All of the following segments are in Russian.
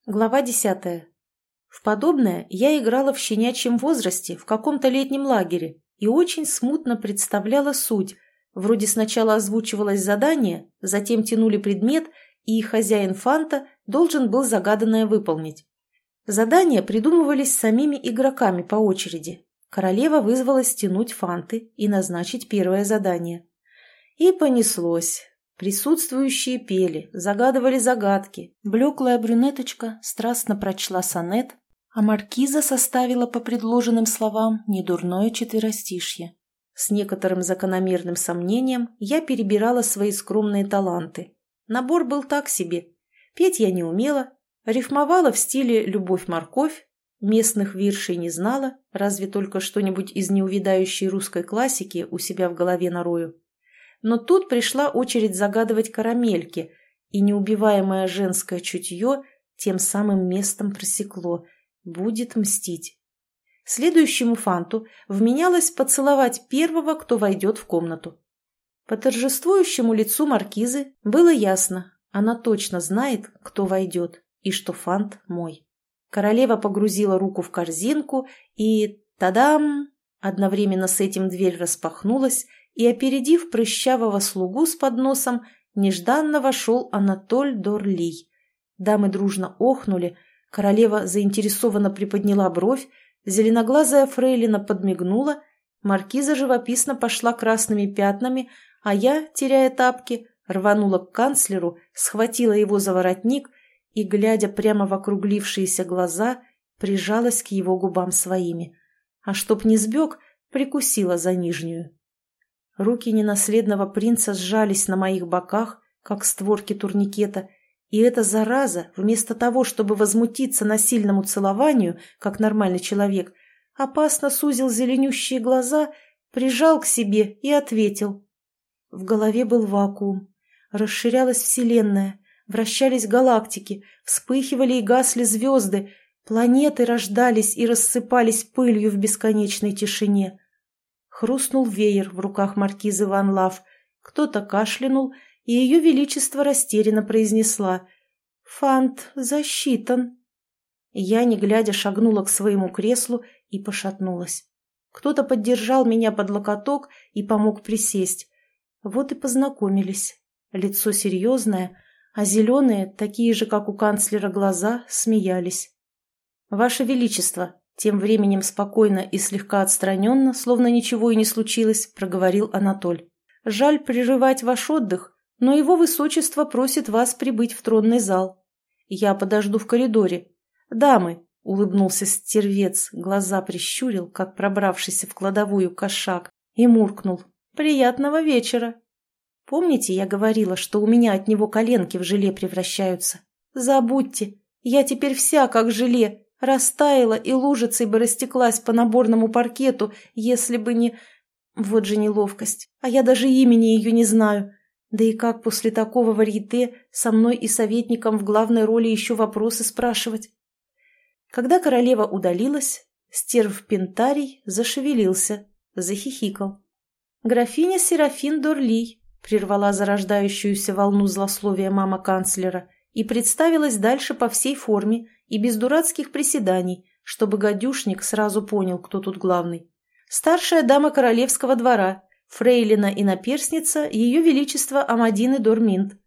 Глава 10. В подобное я играла в щенячьем возрасте в каком-то летнем лагере и очень смутно представляла суть. Вроде сначала озвучивалось задание, затем тянули предмет, и хозяин фанта должен был загаданное выполнить. Задания придумывались самими игроками по очереди. Королева вызвалась тянуть фанты и назначить первое задание. И понеслось. Присутствующие пели, загадывали загадки. Блеклая брюнеточка страстно прочла сонет, а маркиза составила по предложенным словам недурное четверостишье. С некоторым закономерным сомнением я перебирала свои скромные таланты. Набор был так себе. Петь я не умела, рифмовала в стиле «любовь-морковь», местных виршей не знала, разве только что-нибудь из неувядающей русской классики у себя в голове нарою. Но тут пришла очередь загадывать карамельки, и неубиваемое женское чутье тем самым местом просекло. Будет мстить. Следующему фанту вменялось поцеловать первого, кто войдет в комнату. По торжествующему лицу маркизы было ясно, она точно знает, кто войдет, и что фант мой. Королева погрузила руку в корзинку, и тадам! Одновременно с этим дверь распахнулась, и, опередив прыщавого слугу с подносом, нежданно вошел Анатоль Дорлий. Дамы дружно охнули, королева заинтересованно приподняла бровь, зеленоглазая фрейлина подмигнула, маркиза живописно пошла красными пятнами, а я, теряя тапки, рванула к канцлеру, схватила его за воротник и, глядя прямо в округлившиеся глаза, прижалась к его губам своими, а чтоб не сбег, прикусила за нижнюю. Руки ненаследного принца сжались на моих боках, как створки турникета, и эта зараза, вместо того, чтобы возмутиться насильному целованию, как нормальный человек, опасно сузил зеленющие глаза, прижал к себе и ответил. В голове был вакуум. Расширялась вселенная, вращались галактики, вспыхивали и гасли звезды, планеты рождались и рассыпались пылью в бесконечной тишине. Хрустнул веер в руках маркизы Ван Лав, кто-то кашлянул, и ее величество растерянно произнесла: «Фант засчитан». Я, не глядя, шагнула к своему креслу и пошатнулась. Кто-то поддержал меня под локоток и помог присесть. Вот и познакомились. Лицо серьезное, а зеленые, такие же, как у канцлера, глаза смеялись. «Ваше величество», тем временем спокойно и слегка отстраненно, словно ничего и не случилось, проговорил Анатоль. «Жаль прерывать ваш отдых, но его высочество просит вас прибыть в тронный зал. Я подожду в коридоре. Дамы», — улыбнулся стервец, глаза прищурил, как пробравшийся в кладовую кошак, и муркнул. «Приятного вечера». Помните, я говорила, что у меня от него коленки в желе превращаются? Забудьте, я теперь вся как желе. Растаяла и лужицей бы растеклась по наборному паркету, если бы не... Вот же неловкость. А я даже имени ее не знаю. Да и как после такого варьете со мной и советником в главной роли еще вопросы спрашивать? Когда королева удалилась, стерв Пентарий зашевелился, захихикал. «Графиня Серафин Дорлий», — прервала зарождающуюся волну злословия мама канцлера, и представилась дальше по всей форме и без дурацких приседаний, чтобы гадюшник сразу понял, кто тут главный. Старшая дама королевского двора, фрейлина и наперсница ее величества Амадины Дорминт.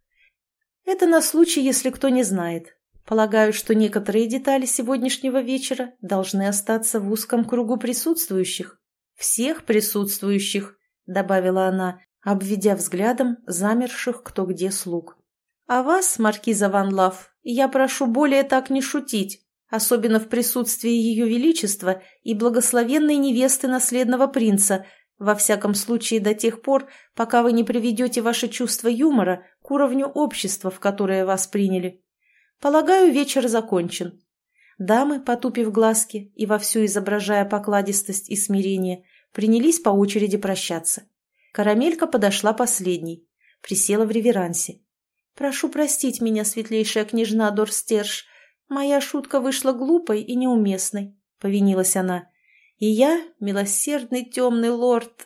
Это на случай, если кто не знает. Полагаю, что некоторые детали сегодняшнего вечера должны остаться в узком кругу присутствующих. Всех присутствующих, добавила она, обведя взглядом замерших кто где слуг. А вас, маркиза Ван Лав, я прошу более так не шутить, особенно в присутствии ее величества и благословенной невесты наследного принца, во всяком случае до тех пор, пока вы не приведете ваше чувство юмора к уровню общества, в которое вас приняли. Полагаю, вечер закончен». Дамы, потупив глазки и вовсю изображая покладистость и смирение, принялись по очереди прощаться. Карамелька подошла последней, присела в реверансе. «Прошу простить меня, светлейшая княжна Дорстерш. Моя шутка вышла глупой и неуместной», — повинилась она. «И я, милосердный темный лорд,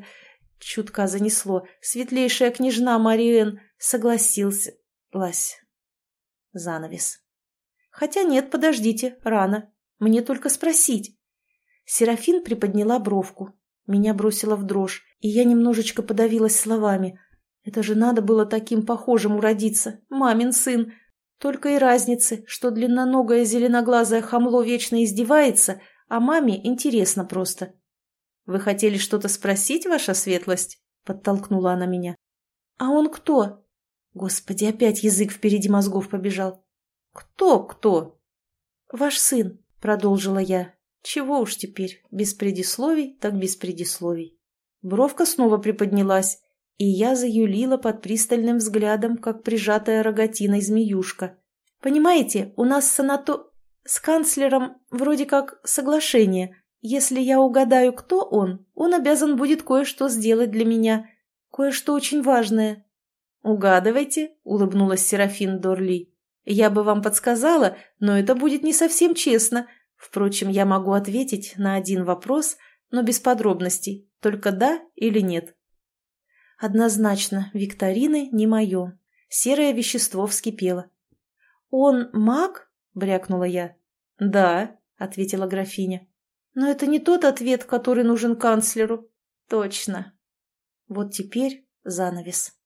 чутка занесло, светлейшая княжна Мариэн, согласился». Занавес. Хотя нет, подождите, рано. Мне только спросить. Серафин приподняла бровку. Меня бросило в дрожь, и я немножечко подавилась словами. Это же надо было таким похожим уродиться, мамин сын. Только и разницы, что длинноногое зеленоглазое хамло вечно издевается, а маме интересно просто. «Вы хотели что-то спросить, ваша светлость?» — подтолкнула она меня. «А он кто?» Господи, опять язык впереди мозгов побежал. «Кто?» «Ваш сын», — продолжила я. «Чего уж теперь, без предисловий, так без предисловий». Бровка снова приподнялась, и я заюлила под пристальным взглядом, как прижатая рогатиной змеюшка. «Понимаете, у нас с канцлером вроде как соглашение. Если я угадаю, кто он обязан будет кое-что сделать для меня. Кое-что очень важное». «Угадывайте», — улыбнулась Серафин Дорли. «Я бы вам подсказала, но это будет не совсем честно. Впрочем, я могу ответить на один вопрос, но без подробностей, только да или нет». Однозначно, викторины не мое. Серое вещество вскипело. «Он маг?» — брякнула я. «Да», — ответила графиня. «Но это не тот ответ, который нужен канцлеру». «Точно». Вот теперь занавес.